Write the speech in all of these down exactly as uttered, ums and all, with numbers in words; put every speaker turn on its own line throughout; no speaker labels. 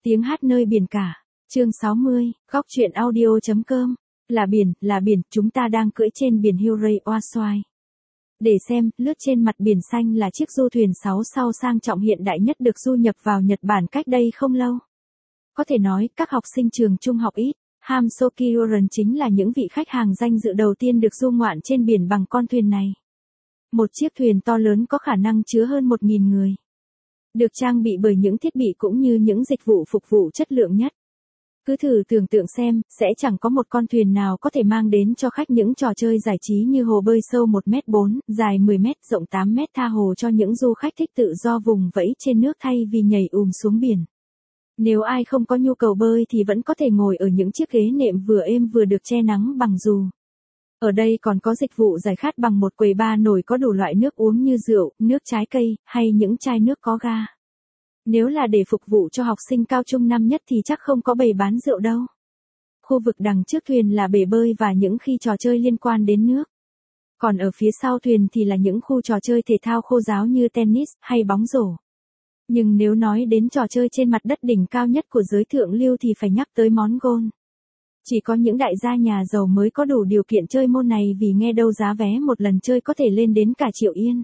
Tiếng hát nơi biển cả. Chương sáu mươi, góc truyện audio.com. Là biển, là biển, chúng ta đang cưỡi trên biển Hyundai Oaswai. Để xem, lướt trên mặt biển xanh là chiếc du thuyền sáu sao sang trọng hiện đại nhất được du nhập vào Nhật Bản cách đây không lâu. Có thể nói, các học sinh trường trung học ít, Hamsokyuren chính là những vị khách hàng danh dự đầu tiên được du ngoạn trên biển bằng con thuyền này. Một chiếc thuyền to lớn có khả năng chứa hơn một nghìn người. Được trang bị bởi những thiết bị cũng như những dịch vụ phục vụ chất lượng nhất. Cứ thử tưởng tượng xem, sẽ chẳng có một con thuyền nào có thể mang đến cho khách những trò chơi giải trí như hồ bơi sâu một mét bốn, dài mười mét, rộng tám mét tha hồ cho những du khách thích tự do vùng vẫy trên nước thay vì nhảy ùm xuống biển. Nếu ai không có nhu cầu bơi thì vẫn có thể ngồi ở những chiếc ghế nệm vừa êm vừa được che nắng bằng dù. Ở đây còn có dịch vụ giải khát bằng một quầy bar nổi có đủ loại nước uống như rượu, nước trái cây, hay những chai nước có ga. Nếu là để phục vụ cho học sinh cao trung năm nhất thì chắc không có bày bán rượu đâu. Khu vực đằng trước thuyền là bể bơi và những khi trò chơi liên quan đến nước. Còn ở phía sau thuyền thì là những khu trò chơi thể thao khô ráo như tennis hay bóng rổ. Nhưng nếu nói đến trò chơi trên mặt đất đỉnh cao nhất của giới thượng lưu thì phải nhắc tới món golf. Chỉ có những đại gia nhà giàu mới có đủ điều kiện chơi môn này vì nghe đâu giá vé một lần chơi có thể lên đến cả triệu yên.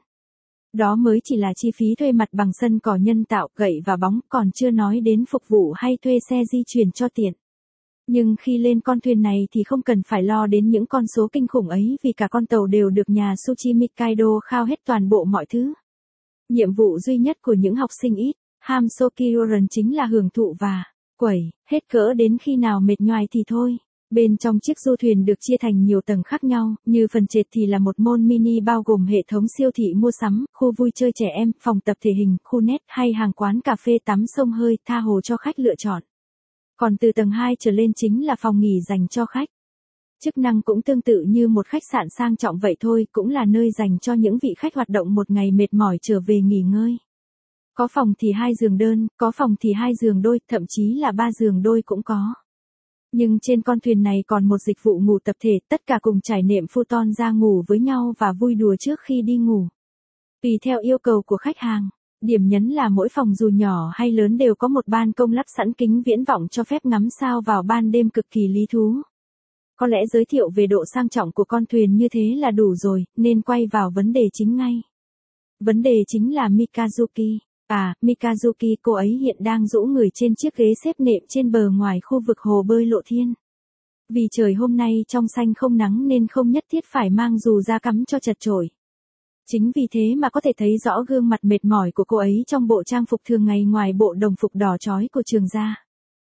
Đó mới chỉ là chi phí thuê mặt bằng sân cỏ nhân tạo, gậy và bóng, còn chưa nói đến phục vụ hay thuê xe di chuyển cho tiện. Nhưng khi lên con thuyền này thì không cần phải lo đến những con số kinh khủng ấy vì cả con tàu đều được nhà Sushi Mikaido khao hết toàn bộ mọi thứ. Nhiệm vụ duy nhất của những học sinh ít, Hamsokyuren chính là hưởng thụ và quẩy, hết cỡ đến khi nào mệt nhoài thì thôi. Bên trong chiếc du thuyền được chia thành nhiều tầng khác nhau, như phần trệt thì là một mall mini bao gồm hệ thống siêu thị mua sắm, khu vui chơi trẻ em, phòng tập thể hình, khu nét hay hàng quán cà phê tắm sông hơi tha hồ cho khách lựa chọn. Còn từ tầng hai trở lên chính là phòng nghỉ dành cho khách. Chức năng cũng tương tự như một khách sạn sang trọng vậy thôi, cũng là nơi dành cho những vị khách hoạt động một ngày mệt mỏi trở về nghỉ ngơi. Có phòng thì hai giường đơn, có phòng thì hai giường đôi, thậm chí là ba giường đôi cũng có. Nhưng trên con thuyền này còn một dịch vụ ngủ tập thể, tất cả cùng trải nệm futon ra ngủ với nhau và vui đùa trước khi đi ngủ. Tùy theo yêu cầu của khách hàng, điểm nhấn là mỗi phòng dù nhỏ hay lớn đều có một ban công lắp sẵn kính viễn vọng cho phép ngắm sao vào ban đêm cực kỳ lý thú. Có lẽ giới thiệu về độ sang trọng của con thuyền như thế là đủ rồi, nên quay vào vấn đề chính ngay. Vấn đề chính là Mikazuki. À, Mikazuki cô ấy hiện đang rũ người trên chiếc ghế xếp nệm trên bờ ngoài khu vực hồ bơi Lộ Thiên. Vì trời hôm nay trong xanh không nắng nên không nhất thiết phải mang dù ra cắm cho chật chội. Chính vì thế mà có thể thấy rõ gương mặt mệt mỏi của cô ấy trong bộ trang phục thường ngày ngoài bộ đồng phục đỏ chói của trường gia.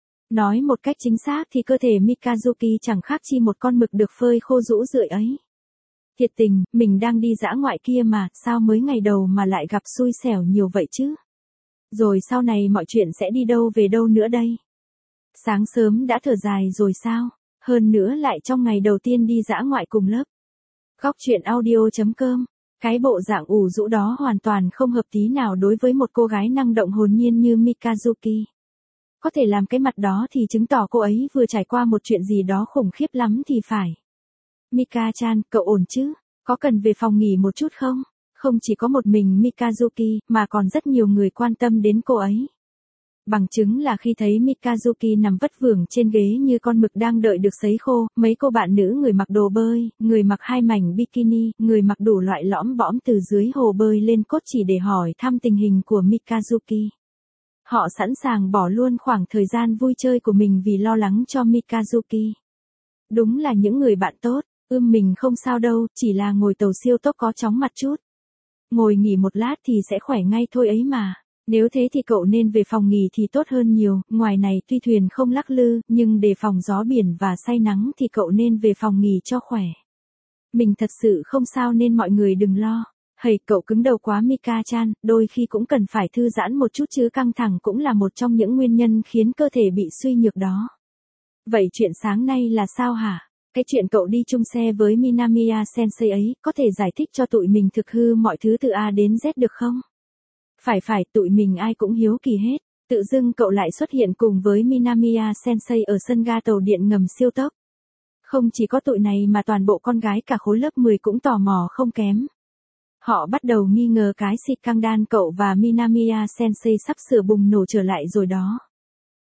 Nói một cách chính xác thì cơ thể Mikazuki chẳng khác chi một con mực được phơi khô rũ rượi ấy. Thiệt tình, mình đang đi dã ngoại kia mà, sao mới ngày đầu mà lại gặp xui xẻo nhiều vậy chứ? Rồi sau này mọi chuyện sẽ đi đâu về đâu nữa đây? Sáng sớm đã thở dài rồi sao? Hơn nữa lại trong ngày đầu tiên đi dã ngoại cùng lớp. Góc truyện audio.com. Cái bộ dạng ủ rũ đó hoàn toàn không hợp tí nào đối với một cô gái năng động hồn nhiên như Mikazuki. Có thể làm cái mặt đó thì chứng tỏ cô ấy vừa trải qua một chuyện gì đó khủng khiếp lắm thì phải. Mika-chan, cậu ổn chứ? Có cần về phòng nghỉ một chút không? Không chỉ có một mình Mikazuki, mà còn rất nhiều người quan tâm đến cô ấy. Bằng chứng là khi thấy Mikazuki nằm vất vưởng trên ghế như con mực đang đợi được sấy khô, mấy cô bạn nữ người mặc đồ bơi, người mặc hai mảnh bikini, người mặc đủ loại lõm bõm từ dưới hồ bơi lên cốt chỉ để hỏi thăm tình hình của Mikazuki. Họ sẵn sàng bỏ luôn khoảng thời gian vui chơi của mình vì lo lắng cho Mikazuki. Đúng là những người bạn tốt, ưm mình không sao đâu, chỉ là ngồi tàu siêu tốc có chóng mặt chút. Ngồi nghỉ một lát thì sẽ khỏe ngay thôi ấy mà. Nếu thế thì cậu nên về phòng nghỉ thì tốt hơn nhiều, ngoài này tuy thuyền không lắc lư, nhưng để phòng gió biển và say nắng thì cậu nên về phòng nghỉ cho khỏe. Mình thật sự không sao nên mọi người đừng lo. Hầy cậu cứng đầu quá Mika-chan, đôi khi cũng cần phải thư giãn một chút chứ căng thẳng cũng là một trong những nguyên nhân khiến cơ thể bị suy nhược đó. Vậy chuyện sáng nay là sao hả? Cái chuyện cậu đi chung xe với Minamiya Sensei ấy, có thể giải thích cho tụi mình thực hư mọi thứ từ A đến Z được không? Phải phải, tụi mình ai cũng hiếu kỳ hết. Tự dưng cậu lại xuất hiện cùng với Minamiya Sensei ở sân ga tàu điện ngầm siêu tốc. Không chỉ có tụi này mà toàn bộ con gái cả khối lớp mười cũng tò mò không kém. Họ bắt đầu nghi ngờ cái scandal cậu và Minamiya Sensei sắp sửa bùng nổ trở lại rồi đó.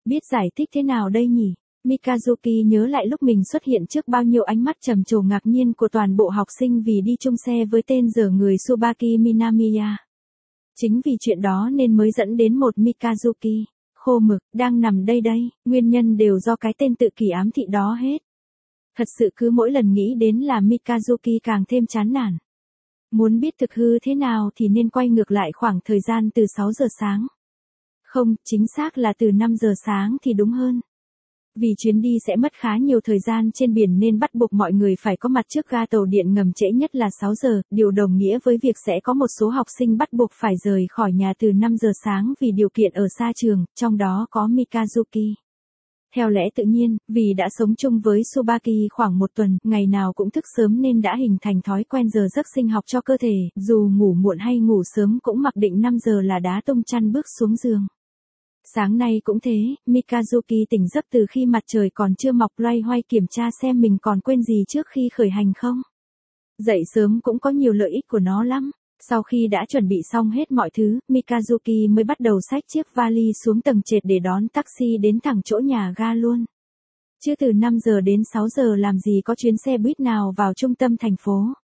Biết giải thích thế nào đây nhỉ? Mikazuki nhớ lại lúc mình xuất hiện trước bao nhiêu ánh mắt trầm trồ ngạc nhiên của toàn bộ học sinh vì đi chung xe với tên dở người Tsubaki Minamiya. Chính vì chuyện đó nên mới dẫn đến một Mikazuki khô mực đang nằm đây đây, nguyên nhân đều do cái tên tự kỷ ám thị đó hết. Thật sự cứ mỗi lần nghĩ đến là Mikazuki càng thêm chán nản. Muốn biết thực hư thế nào thì nên quay ngược lại khoảng thời gian từ sáu giờ sáng. Không, chính xác là từ năm giờ sáng thì đúng hơn. Vì chuyến đi sẽ mất khá nhiều thời gian trên biển nên bắt buộc mọi người phải có mặt trước ga tàu điện ngầm trễ nhất là sáu giờ, điều đồng nghĩa với việc sẽ có một số học sinh bắt buộc phải rời khỏi nhà từ năm giờ sáng vì điều kiện ở xa trường, trong đó có Mikazuki. Theo lẽ tự nhiên, vì đã sống chung với Tsubaki khoảng một tuần, ngày nào cũng thức sớm nên đã hình thành thói quen giờ giấc sinh học cho cơ thể, dù ngủ muộn hay ngủ sớm cũng mặc định năm giờ là đá tung chăn bước xuống giường. Sáng nay cũng thế, Mikazuki tỉnh giấc từ khi mặt trời còn chưa mọc loay hoay kiểm tra xem mình còn quên gì trước khi khởi hành không. Dậy sớm cũng có nhiều lợi ích của nó lắm. Sau khi đã chuẩn bị xong hết mọi thứ, Mikazuki mới bắt đầu xách chiếc vali xuống tầng trệt để đón taxi đến thẳng chỗ nhà ga luôn. Chứ từ năm giờ đến sáu giờ làm gì có chuyến xe buýt nào vào trung tâm thành phố.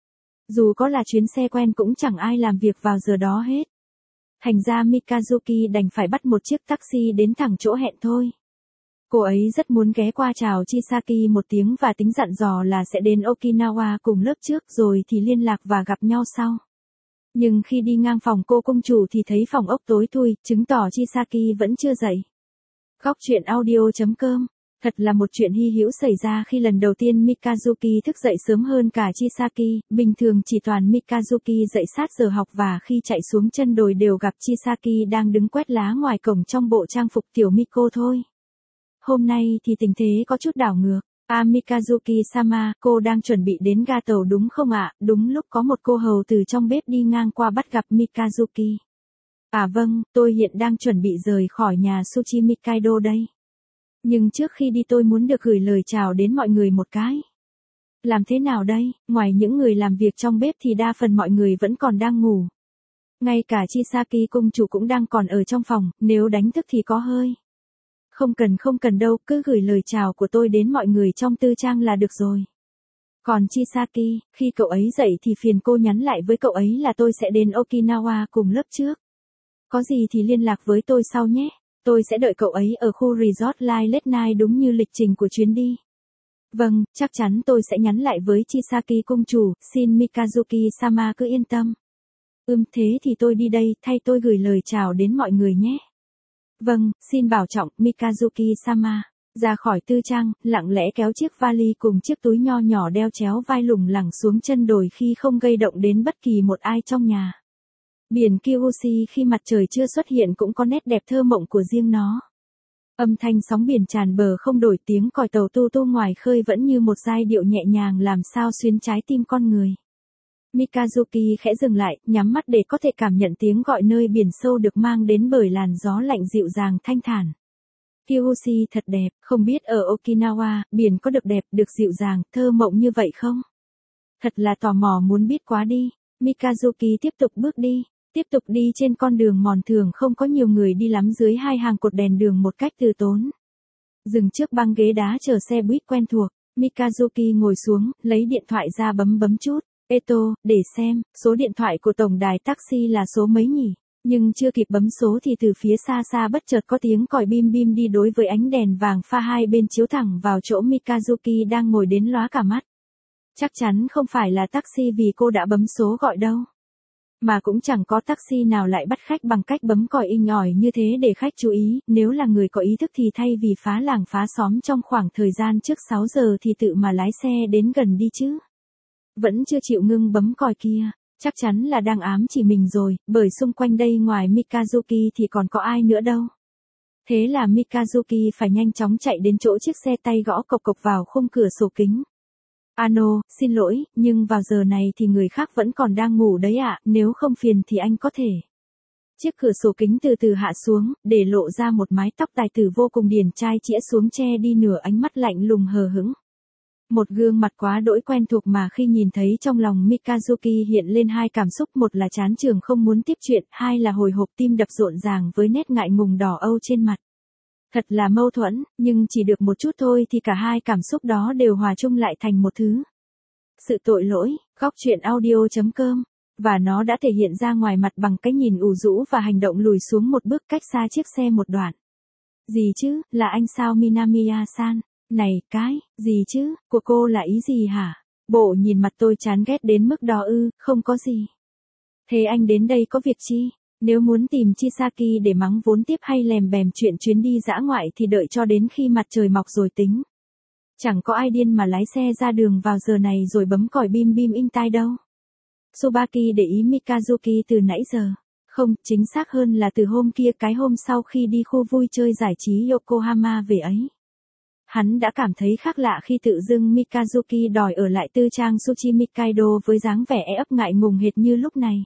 Dù có là chuyến xe quen cũng chẳng ai làm việc vào giờ đó hết. Thành ra Mikazuki đành phải bắt một chiếc taxi đến thẳng chỗ hẹn thôi. Cô ấy rất muốn ghé qua chào Chisaki một tiếng và tính dặn dò là sẽ đến Okinawa cùng lớp trước rồi thì liên lạc và gặp nhau sau. Nhưng khi đi ngang phòng cô công chủ thì thấy phòng ốc tối thui, chứng tỏ Chisaki vẫn chưa dậy. Góc truyện audio chấm com. Thật là một chuyện hy hữu xảy ra khi lần đầu tiên Mikazuki thức dậy sớm hơn cả Chisaki, bình thường chỉ toàn Mikazuki dậy sát giờ học và khi chạy xuống chân đồi đều gặp Chisaki đang đứng quét lá ngoài cổng trong bộ trang phục tiểu Miko thôi. Hôm nay thì tình thế có chút đảo ngược. À Mikazuki-sama, cô đang chuẩn bị đến ga tàu đúng không ạ? À? Đúng lúc có một cô hầu từ trong bếp đi ngang qua bắt gặp Mikazuki. À vâng, tôi hiện đang chuẩn bị rời khỏi nhà Sushi Mikaido đây. Nhưng trước khi đi tôi muốn được gửi lời chào đến mọi người một cái. Làm thế nào đây, ngoài những người làm việc trong bếp thì đa phần mọi người vẫn còn đang ngủ. Ngay cả Chisaki công chủ cũng đang còn ở trong phòng, nếu đánh thức thì có hơi. Không cần không cần đâu, cứ gửi lời chào của tôi đến mọi người trong tư trang là được rồi. Còn Chisaki, khi cậu ấy dậy thì phiền cô nhắn lại với cậu ấy là tôi sẽ đến Okinawa cùng lớp trước. Có gì thì liên lạc với tôi sau nhé. Tôi sẽ đợi cậu ấy ở khu resort Light Late Night đúng như lịch trình của chuyến đi. Vâng, chắc chắn tôi sẽ nhắn lại với Chisaki công chủ, xin Mikazuki-sama cứ yên tâm. Ừm thế thì tôi đi đây, thay tôi gửi lời chào đến mọi người nhé. Vâng, xin bảo trọng, Mikazuki-sama. Ra khỏi tư trang, lặng lẽ kéo chiếc vali cùng chiếc túi nho nhỏ đeo chéo vai lủng lẳng xuống chân đồi khi không gây động đến bất kỳ một ai trong nhà. Biển Kyushu khi mặt trời chưa xuất hiện cũng có nét đẹp thơ mộng của riêng nó. Âm thanh sóng biển tràn bờ không đổi, tiếng còi tàu tu tu ngoài khơi vẫn như một giai điệu nhẹ nhàng làm sao xuyến trái tim con người. Mikazuki khẽ dừng lại, nhắm mắt để có thể cảm nhận tiếng gọi nơi biển sâu được mang đến bởi làn gió lạnh dịu dàng thanh thản. Kyushu thật đẹp, không biết ở Okinawa, biển có được đẹp, được dịu dàng, thơ mộng như vậy không? Thật là tò mò muốn biết quá đi. Mikazuki tiếp tục bước đi, tiếp tục đi trên con đường mòn thường không có nhiều người đi lắm dưới hai hàng cột đèn đường một cách từ tốn. Dừng trước băng ghế đá chờ xe buýt quen thuộc, Mikazuki ngồi xuống, lấy điện thoại ra bấm bấm chút. Eto, để xem, số điện thoại của tổng đài taxi là số mấy nhỉ? Nhưng chưa kịp bấm số thì từ phía xa xa bất chợt có tiếng còi bim bim đi đối với ánh đèn vàng pha hai bên chiếu thẳng vào chỗ Mikazuki đang ngồi đến lóa cả mắt. Chắc chắn không phải là taxi vì cô đã bấm số gọi đâu. Mà cũng chẳng có taxi nào lại bắt khách bằng cách bấm còi inh ỏi như thế để khách chú ý, nếu là người có ý thức thì thay vì phá làng phá xóm trong khoảng thời gian trước sáu giờ thì tự mà lái xe đến gần đi chứ. Vẫn chưa chịu ngưng bấm còi kia, chắc chắn là đang ám chỉ mình rồi, bởi xung quanh đây ngoài Mikazuki thì còn có ai nữa đâu. Thế là Mikazuki phải nhanh chóng chạy đến chỗ chiếc xe tay gõ cộc cộc vào khung cửa sổ kính. Ano, xin lỗi, nhưng vào giờ này thì người khác vẫn còn đang ngủ đấy ạ, nếu không phiền thì anh có thể. Chiếc cửa sổ kính từ từ hạ xuống, để lộ ra một mái tóc tài tử vô cùng điển trai chĩa xuống che đi nửa ánh mắt lạnh lùng hờ hững. Một gương mặt quá đỗi quen thuộc mà khi nhìn thấy trong lòng Mikazuki hiện lên hai cảm xúc, một là chán chường không muốn tiếp chuyện, hai là hồi hộp tim đập rộn ràng với nét ngại ngùng đỏ âu trên mặt. Thật là mâu thuẫn, nhưng chỉ được một chút thôi thì cả hai cảm xúc đó đều hòa chung lại thành một thứ. Sự tội lỗi, góc truyện audio.com. Và nó đã thể hiện ra ngoài mặt bằng cái nhìn ủ rũ và hành động lùi xuống một bước cách xa chiếc xe một đoạn. Gì chứ, là anh sao Minamiya-san? Này, cái, gì chứ, của cô là ý gì hả? Bộ nhìn mặt tôi chán ghét đến mức đó ư, không có gì. Thế anh đến đây có việc chi? Nếu muốn tìm Chisaki để mắng vốn tiếp hay lèm bèm chuyện chuyến đi dã ngoại thì đợi cho đến khi mặt trời mọc rồi tính. Chẳng có ai điên mà lái xe ra đường vào giờ này rồi bấm còi bim bim inh tai đâu. Tsubaki để ý Mikazuki từ nãy giờ. Không, chính xác hơn là từ hôm kia, cái hôm sau khi đi khu vui chơi giải trí Yokohama về ấy. Hắn đã cảm thấy khác lạ khi tự dưng Mikazuki đòi ở lại tư trang Tsuchimikaido với dáng vẻ e ấp ngại ngùng hệt như lúc này.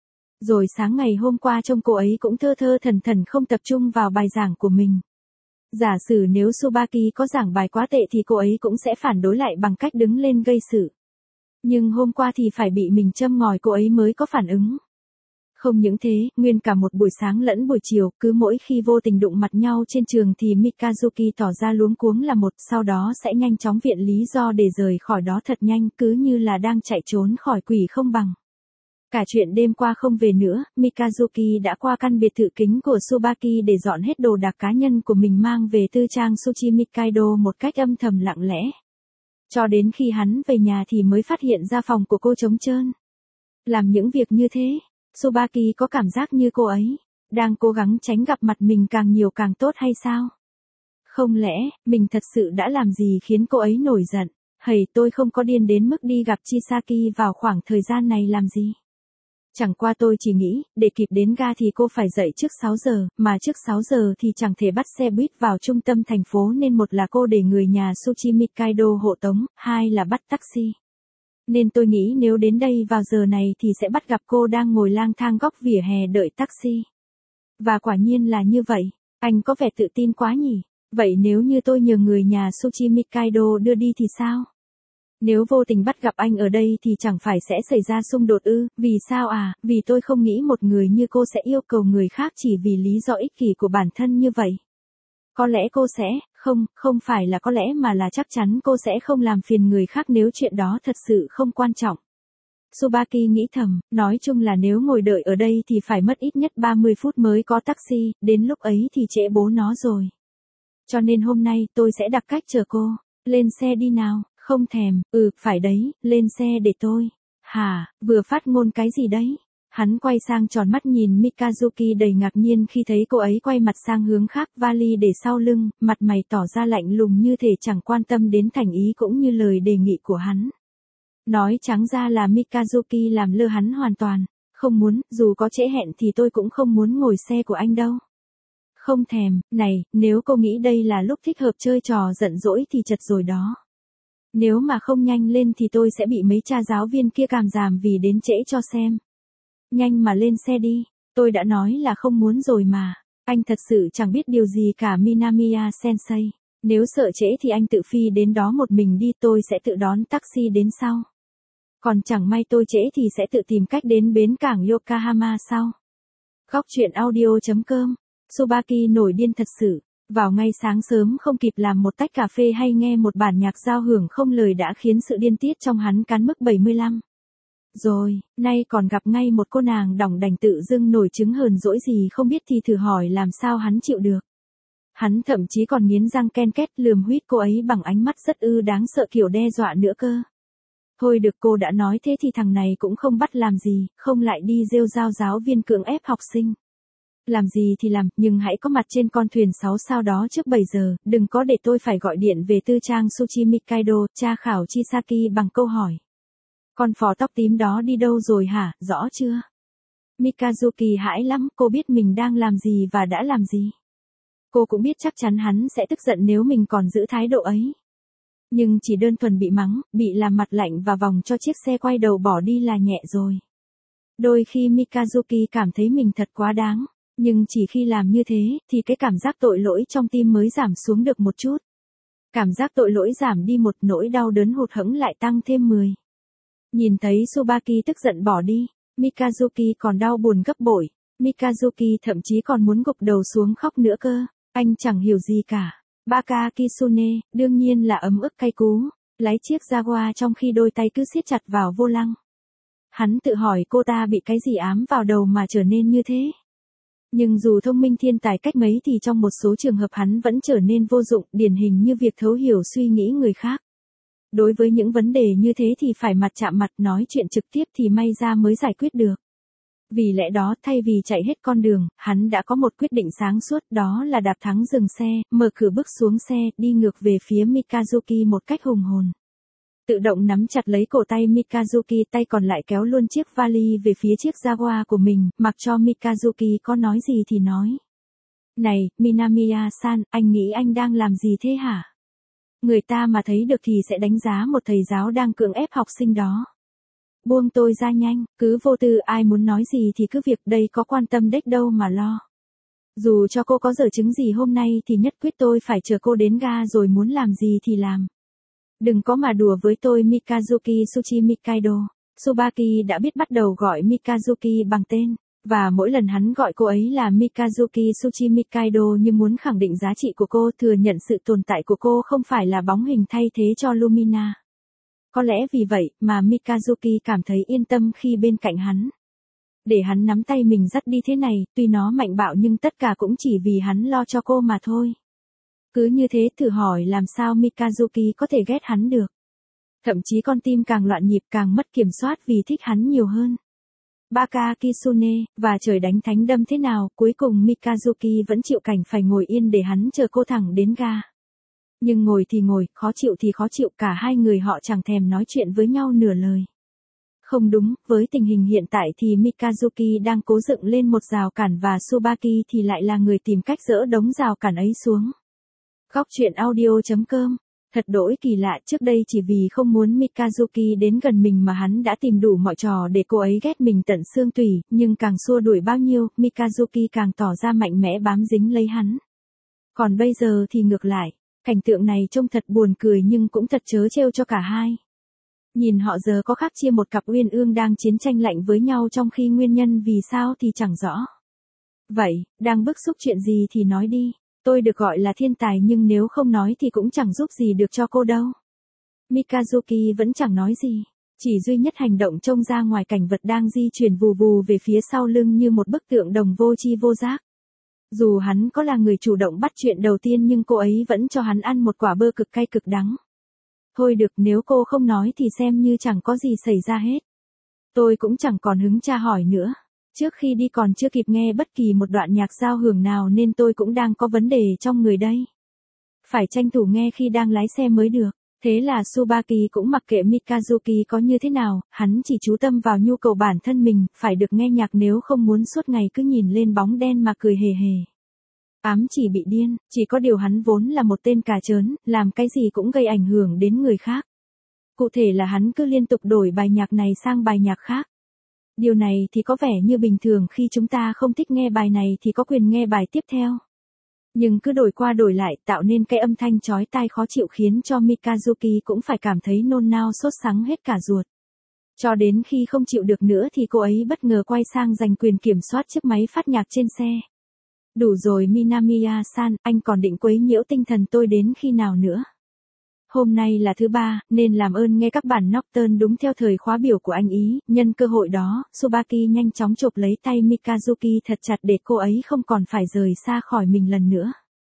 Rồi sáng ngày hôm qua trông cô ấy cũng thơ thơ thẩn thẩn không tập trung vào bài giảng của mình. Giả sử nếu Tsubaki có giảng bài quá tệ thì cô ấy cũng sẽ phản đối lại bằng cách đứng lên gây sự. Nhưng hôm qua thì phải bị mình châm ngòi cô ấy mới có phản ứng. Không những thế, nguyên cả một buổi sáng lẫn buổi chiều, cứ mỗi khi vô tình đụng mặt nhau trên trường thì Mikazuki tỏ ra luống cuống là một, sau đó sẽ nhanh chóng viện lý do để rời khỏi đó thật nhanh, cứ như là đang chạy trốn khỏi quỷ không bằng. Cả chuyện đêm qua không về nữa, Mikazuki đã qua căn biệt thự kính của Tsubaki để dọn hết đồ đạc cá nhân của mình mang về tư trang Tsuchimikaido một cách âm thầm lặng lẽ. Cho đến khi hắn về nhà thì mới phát hiện ra phòng của cô trống trơn. Làm những việc như thế, Tsubaki có cảm giác như cô ấy đang cố gắng tránh gặp mặt mình càng nhiều càng tốt hay sao? Không lẽ, mình thật sự đã làm gì khiến cô ấy nổi giận? Hầy, tôi không có điên đến mức đi gặp Chisaki vào khoảng thời gian này làm gì? Chẳng qua tôi chỉ nghĩ, để kịp đến ga thì cô phải dậy trước sáu giờ, mà trước sáu giờ thì chẳng thể bắt xe buýt vào trung tâm thành phố nên một là cô để người nhà Tsuchimikaido hộ tống, hai là bắt taxi. Nên tôi nghĩ nếu đến đây vào giờ này thì sẽ bắt gặp cô đang ngồi lang thang góc vỉa hè đợi taxi. Và quả nhiên là như vậy, anh có vẻ tự tin quá nhỉ? Vậy nếu như tôi nhờ người nhà Tsuchimikaido đưa đi thì sao? Nếu vô tình bắt gặp anh ở đây thì chẳng phải sẽ xảy ra xung đột ư? Vì sao à? Vì tôi không nghĩ một người như cô sẽ yêu cầu người khác chỉ vì lý do ích kỷ của bản thân như vậy. Có lẽ cô sẽ, không, không phải là có lẽ mà là chắc chắn cô sẽ không làm phiền người khác nếu chuyện đó thật sự không quan trọng. Tsubaki nghĩ thầm, nói chung là nếu ngồi đợi ở đây thì phải mất ít nhất ba mươi phút mới có taxi, đến lúc ấy thì trễ bố nó rồi. Cho nên hôm nay tôi sẽ đặt cách chờ cô. Lên xe đi nào. Không thèm, ừ, phải đấy, lên xe để tôi. Hả, vừa phát ngôn cái gì đấy? Hắn quay sang tròn mắt nhìn Mikazuki đầy ngạc nhiên khi thấy cô ấy quay mặt sang hướng khác, vali để sau lưng, mặt mày tỏ ra lạnh lùng như thể chẳng quan tâm đến thành ý cũng như lời đề nghị của hắn. Nói trắng ra là Mikazuki làm lơ hắn hoàn toàn. Không muốn, dù có trễ hẹn thì tôi cũng không muốn ngồi xe của anh đâu. Không thèm, này, nếu cô nghĩ đây là lúc thích hợp chơi trò giận dỗi thì chật rồi đó. Nếu mà không nhanh lên thì tôi sẽ bị mấy cha giáo viên kia càm ràm vì đến trễ cho xem. Nhanh mà lên xe đi, tôi đã nói là không muốn rồi mà. Anh thật sự chẳng biết điều gì cả Minamiya Sensei. Nếu sợ trễ thì anh tự phi đến đó một mình đi, tôi sẽ tự đón taxi đến sau. Còn chẳng may tôi trễ thì sẽ tự tìm cách đến bến cảng Yokohama sau. Góc truyện audio.com. Tsubaki nổi điên thật sự. Vào ngay sáng sớm không kịp làm một tách cà phê hay nghe một bản nhạc giao hưởng không lời đã khiến sự điên tiết trong hắn cán mức bảy mươi lăm. Rồi, nay còn gặp ngay một cô nàng đỏng đành tự dưng nổi chứng hờn dỗi gì không biết thì thử hỏi làm sao hắn chịu được. Hắn thậm chí còn nghiến răng ken két lườm huýt cô ấy bằng ánh mắt rất ư đáng sợ kiểu đe dọa nữa cơ. Thôi được, cô đã nói thế thì thằng này cũng không bắt làm gì, không lại đi rêu rao giáo viên cưỡng ép học sinh. Làm gì thì làm, nhưng hãy có mặt trên con thuyền sáu sao đó trước bảy giờ, đừng có để tôi phải gọi điện về tư trang Tsuchimikaido, tra khảo Chisaki bằng câu hỏi. Con phò tóc tím đó đi đâu rồi hả, rõ chưa? Mikazuki hãi lắm, cô biết mình đang làm gì và đã làm gì. Cô cũng biết chắc chắn hắn sẽ tức giận nếu mình còn giữ thái độ ấy. Nhưng chỉ đơn thuần bị mắng, bị làm mặt lạnh và vòng cho chiếc xe quay đầu bỏ đi là nhẹ rồi. Đôi khi Mikazuki cảm thấy mình thật quá đáng. Nhưng chỉ khi làm như thế, thì cái cảm giác tội lỗi trong tim mới giảm xuống được một chút. Cảm giác tội lỗi giảm đi một, nỗi đau đớn hụt hẫng lại tăng thêm mười. Nhìn thấy Tsubaki tức giận bỏ đi, Mikazuki còn đau buồn gấp bội. Mikazuki thậm chí còn muốn gục đầu xuống khóc nữa cơ. Anh chẳng hiểu gì cả. Baka Kitsune, đương nhiên là ấm ức cay cú, lái chiếc Jaguar trong khi đôi tay cứ siết chặt vào vô lăng. Hắn tự hỏi cô ta bị cái gì ám vào đầu mà trở nên như thế. Nhưng dù thông minh thiên tài cách mấy thì trong một số trường hợp hắn vẫn trở nên vô dụng, điển hình như việc thấu hiểu suy nghĩ người khác. Đối với những vấn đề như thế thì phải mặt chạm mặt nói chuyện trực tiếp thì may ra mới giải quyết được. Vì lẽ đó thay vì chạy hết con đường, hắn đã có một quyết định sáng suốt, đó là đạp thắng dừng xe, mở cửa bước xuống xe, đi ngược về phía Mikazuki một cách hùng hồn. Tự động nắm chặt lấy cổ tay Mikazuki, tay còn lại kéo luôn chiếc vali về phía chiếc Jaguar của mình, mặc cho Mikazuki có nói gì thì nói. Này, Minamiya-san, anh nghĩ anh đang làm gì thế hả? Người ta mà thấy được thì sẽ đánh giá một thầy giáo đang cưỡng ép học sinh đó. Buông tôi ra nhanh, cứ vô tư, ai muốn nói gì thì cứ việc, đây có quan tâm đếch đâu mà lo. Dù cho cô có dở chứng gì hôm nay thì nhất quyết tôi phải chờ cô đến ga rồi muốn làm gì thì làm. Đừng có mà đùa với tôi. Mikazuki Tsuchimikaido. Tsubaki đã biết bắt đầu gọi Mikazuki bằng tên, và mỗi lần hắn gọi cô ấy là Mikazuki Tsuchimikaido như muốn khẳng định giá trị của cô, thừa nhận sự tồn tại của cô không phải là bóng hình thay thế cho Lumina. Có lẽ vì vậy mà Mikazuki cảm thấy yên tâm khi bên cạnh hắn. Để hắn nắm tay mình dắt đi thế này, tuy nó mạnh bạo nhưng tất cả cũng chỉ vì hắn lo cho cô mà thôi. Cứ như thế thử hỏi làm sao Mikazuki có thể ghét hắn được. Thậm chí con tim càng loạn nhịp càng mất kiểm soát vì thích hắn nhiều hơn. Baka Kitsune, và trời đánh thánh đâm thế nào, cuối cùng Mikazuki vẫn chịu cảnh phải ngồi yên để hắn chờ cô thẳng đến ga. Nhưng ngồi thì ngồi, khó chịu thì khó chịu, cả hai người họ chẳng thèm nói chuyện với nhau nửa lời. Không đúng, với tình hình hiện tại thì Mikazuki đang cố dựng lên một rào cản và Tsubaki thì lại là người tìm cách dỡ đống rào cản ấy xuống. Góc truyện audio chấm com. Thật đỗi kỳ lạ, trước đây chỉ vì không muốn Mikazuki đến gần mình mà hắn đã tìm đủ mọi trò để cô ấy ghét mình tận xương tủy, nhưng càng xua đuổi bao nhiêu, Mikazuki càng tỏ ra mạnh mẽ bám dính lấy hắn. Còn bây giờ thì ngược lại, cảnh tượng này trông thật buồn cười nhưng cũng thật trớ trêu cho cả hai. Nhìn họ giờ có khác chia một cặp uyên ương đang chiến tranh lạnh với nhau, trong khi nguyên nhân vì sao thì chẳng rõ. Vậy, đang bức xúc chuyện gì thì nói đi. Tôi được gọi là thiên tài nhưng nếu không nói thì cũng chẳng giúp gì được cho cô đâu. Mikazuki vẫn chẳng nói gì, chỉ duy nhất hành động trông ra ngoài cảnh vật đang di chuyển vù vù về phía sau lưng như một bức tượng đồng vô tri vô giác. Dù hắn có là người chủ động bắt chuyện đầu tiên nhưng cô ấy vẫn cho hắn ăn một quả bơ cực cay cực đắng. Thôi được, nếu cô không nói thì xem như chẳng có gì xảy ra hết. Tôi cũng chẳng còn hứng tra hỏi nữa. Trước khi đi còn chưa kịp nghe bất kỳ một đoạn nhạc giao hưởng nào nên tôi cũng đang có vấn đề trong người đây. Phải tranh thủ nghe khi đang lái xe mới được. Thế là Tsubaki cũng mặc kệ Mikazuki có như thế nào, hắn chỉ chú tâm vào nhu cầu bản thân mình, phải được nghe nhạc nếu không muốn suốt ngày cứ nhìn lên bóng đen mà cười hề hề. Ám chỉ bị điên, chỉ có điều hắn vốn là một tên cà chớn, làm cái gì cũng gây ảnh hưởng đến người khác. Cụ thể là hắn cứ liên tục đổi bài nhạc này sang bài nhạc khác. Điều này thì có vẻ như bình thường, khi chúng ta không thích nghe bài này thì có quyền nghe bài tiếp theo. Nhưng cứ đổi qua đổi lại tạo nên cái âm thanh chói tai khó chịu khiến cho Mikazuki cũng phải cảm thấy nôn nao sốt sắng hết cả ruột. Cho đến khi không chịu được nữa thì cô ấy bất ngờ quay sang giành quyền kiểm soát chiếc máy phát nhạc trên xe. Đủ rồi Minamiya-san, anh còn định quấy nhiễu tinh thần tôi đến khi nào nữa? Hôm nay là thứ ba, nên làm ơn nghe các bản Nocturne đúng theo thời khóa biểu của anh ý. Nhân cơ hội đó, Tsubaki nhanh chóng chộp lấy tay Mikazuki thật chặt để cô ấy không còn phải rời xa khỏi mình lần nữa.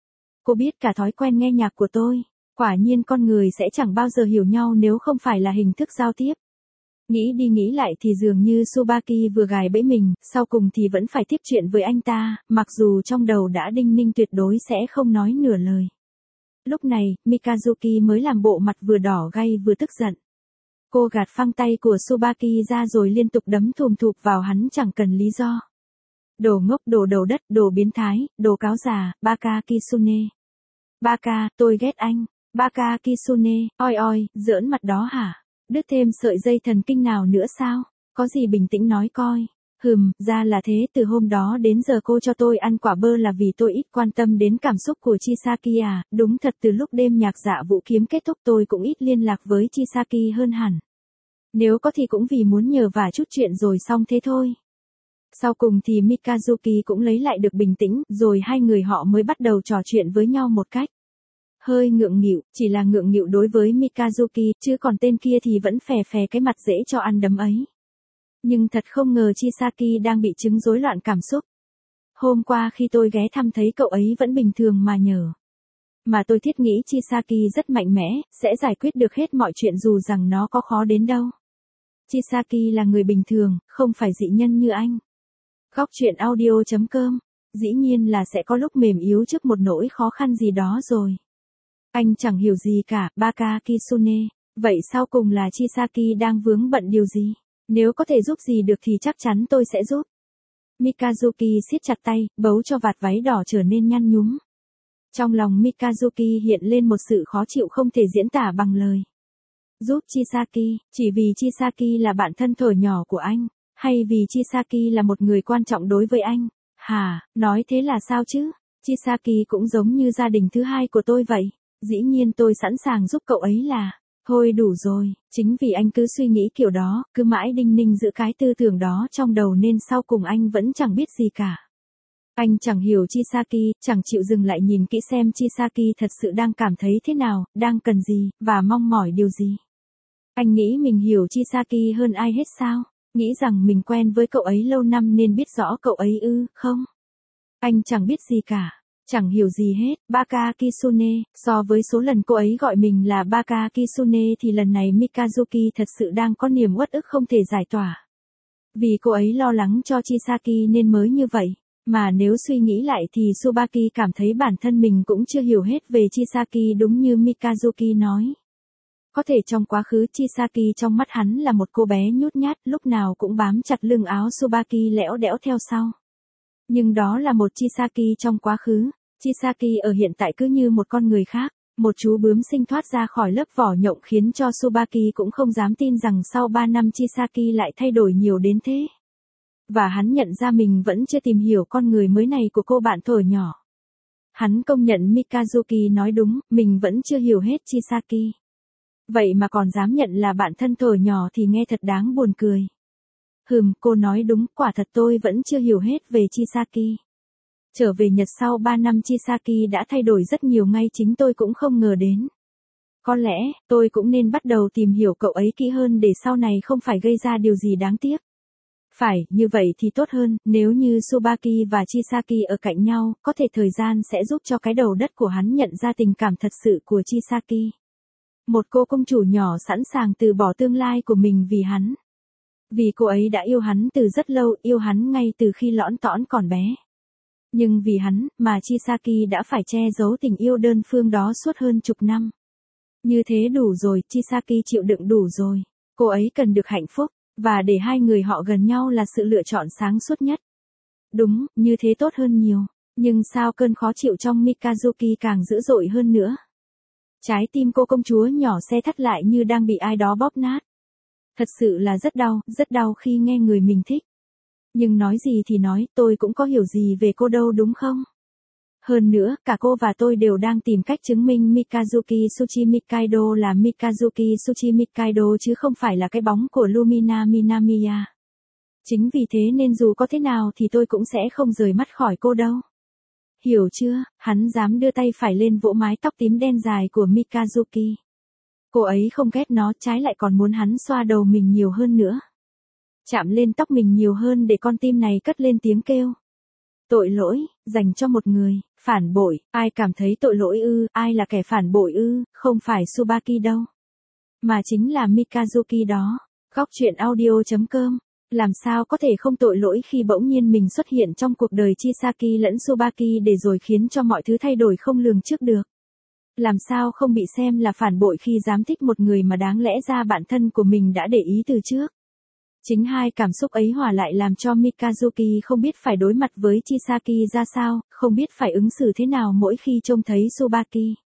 Cô biết cả thói quen nghe nhạc của tôi. Quả nhiên con người sẽ chẳng bao giờ hiểu nhau nếu không phải là hình thức giao tiếp. Nghĩ đi nghĩ lại thì dường như Tsubaki vừa gài bẫy mình, sau cùng thì vẫn phải tiếp chuyện với anh ta, mặc dù trong đầu đã đinh ninh tuyệt đối sẽ không nói nửa lời. Lúc này, Mikazuki mới làm bộ mặt vừa đỏ gay vừa tức giận. Cô gạt phăng tay của Tsubaki ra rồi liên tục đấm thùm thụp vào hắn chẳng cần lý do. Đồ ngốc, đồ đầu đất, đồ biến thái, đồ cáo già, Baka Kitsune. Baka, tôi ghét anh. Baka Kitsune, oi oi, giỡn mặt đó hả? Đứt thêm sợi dây thần kinh nào nữa sao? Có gì bình tĩnh nói coi. Hừm, ra là thế, từ hôm đó đến giờ cô cho tôi ăn quả bơ là vì tôi ít quan tâm đến cảm xúc của Chisaki à, đúng thật từ lúc đêm nhạc dạ vũ kiếm kết thúc tôi cũng ít liên lạc với Chisaki hơn hẳn. Nếu có thì cũng vì muốn nhờ vả chút chuyện rồi xong thế thôi. Sau cùng thì Mikazuki cũng lấy lại được bình tĩnh, rồi hai người họ mới bắt đầu trò chuyện với nhau một cách hơi ngượng nghịu, chỉ là ngượng nghịu đối với Mikazuki, chứ còn tên kia thì vẫn phè phè cái mặt dễ cho ăn đấm ấy. Nhưng thật không ngờ Chisaki đang bị chứng rối loạn cảm xúc. Hôm qua khi tôi ghé thăm thấy cậu ấy vẫn bình thường mà nhờ. Mà tôi thiết nghĩ Chisaki rất mạnh mẽ, sẽ giải quyết được hết mọi chuyện dù rằng nó có khó đến đâu. Chisaki là người bình thường, không phải dị nhân như anh. Góc truyện audio chấm com. Dĩ nhiên là sẽ có lúc mềm yếu trước một nỗi khó khăn gì đó rồi. Anh chẳng hiểu gì cả, Baka Kitsune. Vậy sau cùng là Chisaki đang vướng bận điều gì? Nếu có thể giúp gì được thì chắc chắn tôi sẽ giúp. Mikazuki siết chặt tay, bấu cho vạt váy đỏ trở nên nhăn nhúm. Trong lòng Mikazuki hiện lên một sự khó chịu không thể diễn tả bằng lời. Giúp Chisaki, chỉ vì Chisaki là bạn thân thuở nhỏ của anh, hay vì Chisaki là một người quan trọng đối với anh? Hả, nói thế là sao chứ? Chisaki cũng giống như gia đình thứ hai của tôi vậy. Dĩ nhiên tôi sẵn sàng giúp cậu ấy là... Thôi đủ rồi, chính vì anh cứ suy nghĩ kiểu đó, cứ mãi đinh ninh giữ cái tư tưởng đó trong đầu nên sau cùng anh vẫn chẳng biết gì cả. Anh chẳng hiểu Chisaki, chẳng chịu dừng lại nhìn kỹ xem Chisaki thật sự đang cảm thấy thế nào, đang cần gì, và mong mỏi điều gì. Anh nghĩ mình hiểu Chisaki hơn ai hết sao? Nghĩ rằng mình quen với cậu ấy lâu năm nên biết rõ cậu ấy ư, không? Anh chẳng biết gì cả. Chẳng hiểu gì hết, Baka Kitsune, so với số lần cô ấy gọi mình là Baka Kitsune thì lần này Mikazuki thật sự đang có niềm uất ức không thể giải tỏa. Vì cô ấy lo lắng cho Chisaki nên mới như vậy, mà nếu suy nghĩ lại thì Tsubaki cảm thấy bản thân mình cũng chưa hiểu hết về Chisaki đúng như Mikazuki nói. Có thể trong quá khứ Chisaki trong mắt hắn là một cô bé nhút nhát lúc nào cũng bám chặt lưng áo Tsubaki lẽo đẽo theo sau. Nhưng đó là một Chisaki trong quá khứ. Chisaki ở hiện tại cứ như một con người khác, một chú bướm sinh thoát ra khỏi lớp vỏ nhộng khiến cho Tsubaki cũng không dám tin rằng sau ba năm Chisaki lại thay đổi nhiều đến thế. Và hắn nhận ra mình vẫn chưa tìm hiểu con người mới này của cô bạn thuở nhỏ. Hắn công nhận Mikazuki nói đúng, mình vẫn chưa hiểu hết Chisaki. Vậy mà còn dám nhận là bạn thân thuở nhỏ thì nghe thật đáng buồn cười. Hừm, cô nói đúng, quả thật tôi vẫn chưa hiểu hết về Chisaki. Trở về Nhật sau ba năm Chisaki đã thay đổi rất nhiều ngay chính tôi cũng không ngờ đến. Có lẽ, tôi cũng nên bắt đầu tìm hiểu cậu ấy kỹ hơn để sau này không phải gây ra điều gì đáng tiếc. Phải, như vậy thì tốt hơn, nếu như Tsubaki và Chisaki ở cạnh nhau, có thể thời gian sẽ giúp cho cái đầu đất của hắn nhận ra tình cảm thật sự của Chisaki. Một cô công chủ nhỏ sẵn sàng từ bỏ tương lai của mình vì hắn. Vì cô ấy đã yêu hắn từ rất lâu, yêu hắn ngay từ khi lõn tõn còn bé. Nhưng vì hắn, mà Chisaki đã phải che giấu tình yêu đơn phương đó suốt hơn chục năm. Như thế đủ rồi, Chisaki chịu đựng đủ rồi. Cô ấy cần được hạnh phúc, và để hai người họ gần nhau là sự lựa chọn sáng suốt nhất. Đúng, như thế tốt hơn nhiều. Nhưng sao cơn khó chịu trong Mikazuki càng dữ dội hơn nữa. Trái tim cô công chúa nhỏ se thắt lại như đang bị ai đó bóp nát. Thật sự là rất đau, rất đau khi nghe người mình thích. Nhưng nói gì thì nói, tôi cũng có hiểu gì về cô đâu đúng không? Hơn nữa, cả cô và tôi đều đang tìm cách chứng minh Mikazuki Tsuchimikaido là Mikazuki Tsuchimikaido chứ không phải là cái bóng của Lumina Minamiya. Chính vì thế nên dù có thế nào thì tôi cũng sẽ không rời mắt khỏi cô đâu. Hiểu chưa, hắn dám đưa tay phải lên vỗ mái tóc tím đen dài của Mikazuki. Cô ấy không ghét nó, trái lại còn muốn hắn xoa đầu mình nhiều hơn nữa. Chạm lên tóc mình nhiều hơn để con tim này cất lên tiếng kêu. Tội lỗi, dành cho một người, phản bội, ai cảm thấy tội lỗi ư, ai là kẻ phản bội ư, không phải Tsubaki đâu. Mà chính là Mikazuki đó. Góc truyện audio chấm com. Làm sao có thể không tội lỗi khi bỗng nhiên mình xuất hiện trong cuộc đời Chisaki lẫn Tsubaki để rồi khiến cho mọi thứ thay đổi không lường trước được. Làm sao không bị xem là phản bội khi dám thích một người mà đáng lẽ ra bản thân của mình đã để ý từ trước. Chính hai cảm xúc ấy hòa lại làm cho Mikazuki không biết phải đối mặt với Chisaki ra sao, không biết phải ứng xử thế nào mỗi khi trông thấy Tsubaki.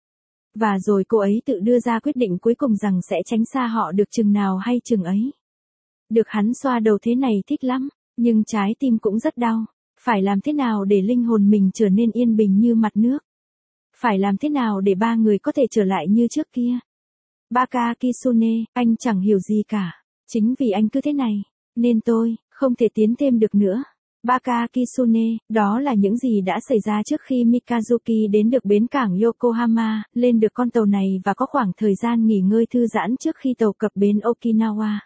Và rồi cô ấy tự đưa ra quyết định cuối cùng rằng sẽ tránh xa họ được chừng nào hay chừng ấy. Được hắn xoa đầu thế này thích lắm, nhưng trái tim cũng rất đau. Phải làm thế nào để linh hồn mình trở nên yên bình như mặt nước? Phải làm thế nào để ba người có thể trở lại như trước kia? Baka Kitsune, anh chẳng hiểu gì cả. Chính vì anh cứ thế này, nên tôi, không thể tiến thêm được nữa. Baka Kitsune, đó là những gì đã xảy ra trước khi Mikazuki đến được bến cảng Yokohama, lên được con tàu này và có khoảng thời gian nghỉ ngơi thư giãn trước khi tàu cập bến Okinawa.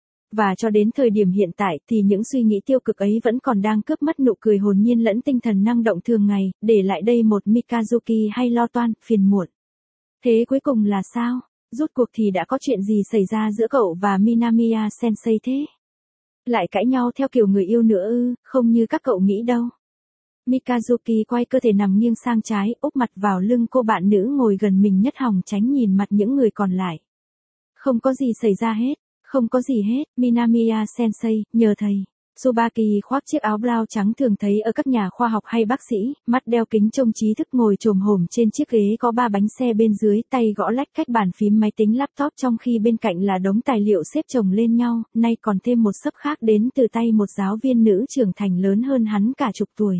Và cho đến thời điểm hiện tại thì những suy nghĩ tiêu cực ấy vẫn còn đang cướp mất nụ cười hồn nhiên lẫn tinh thần năng động thường ngày, để lại đây một Mikazuki hay lo toan, phiền muộn. Thế cuối cùng là sao? Rút cuộc thì đã có chuyện gì xảy ra giữa cậu và Minamiya Sensei thế? Lại cãi nhau theo kiểu người yêu nữa ư, không như các cậu nghĩ đâu. Mikazuki quay cơ thể nằm nghiêng sang trái, úp mặt vào lưng cô bạn nữ ngồi gần mình nhất hòng tránh nhìn mặt những người còn lại. Không có gì xảy ra hết, không có gì hết, Minamiya Sensei, nhờ thầy. Tsubaki khoác chiếc áo blau trắng thường thấy ở các nhà khoa học hay bác sĩ, mắt đeo kính trông trí thức ngồi chồm hổm trên chiếc ghế có ba bánh xe bên dưới, tay gõ lách cách bàn phím máy tính laptop trong khi bên cạnh là đống tài liệu xếp chồng lên nhau, nay còn thêm một xấp khác đến từ tay một giáo viên nữ trưởng thành lớn hơn hắn cả chục tuổi.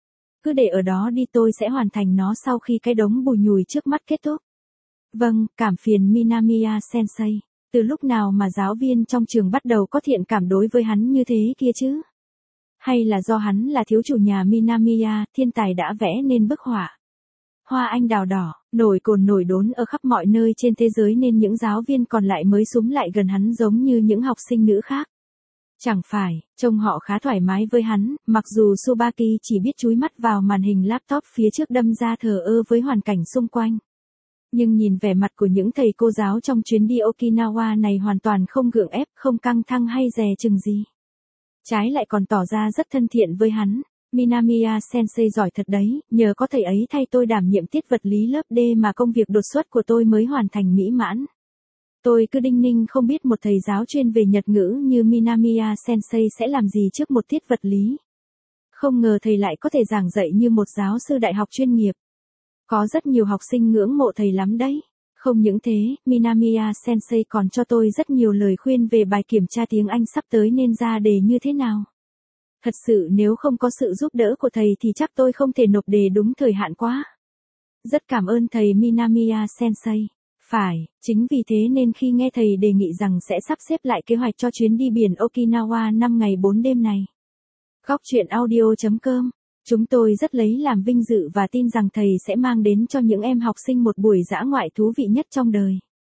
Cứ để ở đó đi, tôi sẽ hoàn thành nó sau khi cái đống bùi nhùi trước mắt kết thúc. Vâng, cảm phiền Minamiya Sensei. Từ lúc nào mà giáo viên trong trường bắt đầu có thiện cảm đối với hắn như thế kia chứ? Hay là do hắn là thiếu chủ nhà Minamiya, thiên tài đã vẽ nên bức họa? Hoa anh đào đỏ, nổi cồn nổi đốn ở khắp mọi nơi trên thế giới nên những giáo viên còn lại mới súm lại gần hắn giống như những học sinh nữ khác. Chẳng phải, trông họ khá thoải mái với hắn, mặc dù Tsubaki chỉ biết chúi mắt vào màn hình laptop phía trước đâm ra thờ ơ với hoàn cảnh xung quanh. Nhưng nhìn vẻ mặt của những thầy cô giáo trong chuyến đi Okinawa này hoàn toàn không gượng ép, không căng thẳng hay dè chừng gì. Trái lại còn tỏ ra rất thân thiện với hắn. Minamiya Sensei giỏi thật đấy, nhờ có thầy ấy thay tôi đảm nhiệm tiết vật lý lớp D mà công việc đột xuất của tôi mới hoàn thành mỹ mãn. Tôi cứ đinh ninh không biết một thầy giáo chuyên về Nhật ngữ như Minamiya Sensei sẽ làm gì trước một tiết vật lý. Không ngờ thầy lại có thể giảng dạy như một giáo sư đại học chuyên nghiệp. Có rất nhiều học sinh ngưỡng mộ thầy lắm đấy. Không những thế, Minamiya Sensei còn cho tôi rất nhiều lời khuyên về bài kiểm tra tiếng Anh sắp tới nên ra đề như thế nào. Thật sự nếu không có sự giúp đỡ của thầy thì chắc tôi không thể nộp đề đúng thời hạn quá. Rất cảm ơn thầy Minamiya Sensei. Phải, chính vì thế nên khi nghe thầy đề nghị rằng sẽ sắp xếp lại kế hoạch cho chuyến đi biển Okinawa năm ngày bốn đêm này. Góc truyện audio chấm com. Chúng tôi rất lấy làm vinh dự và tin rằng thầy sẽ mang đến cho những em học sinh một buổi dã ngoại thú vị nhất trong đời.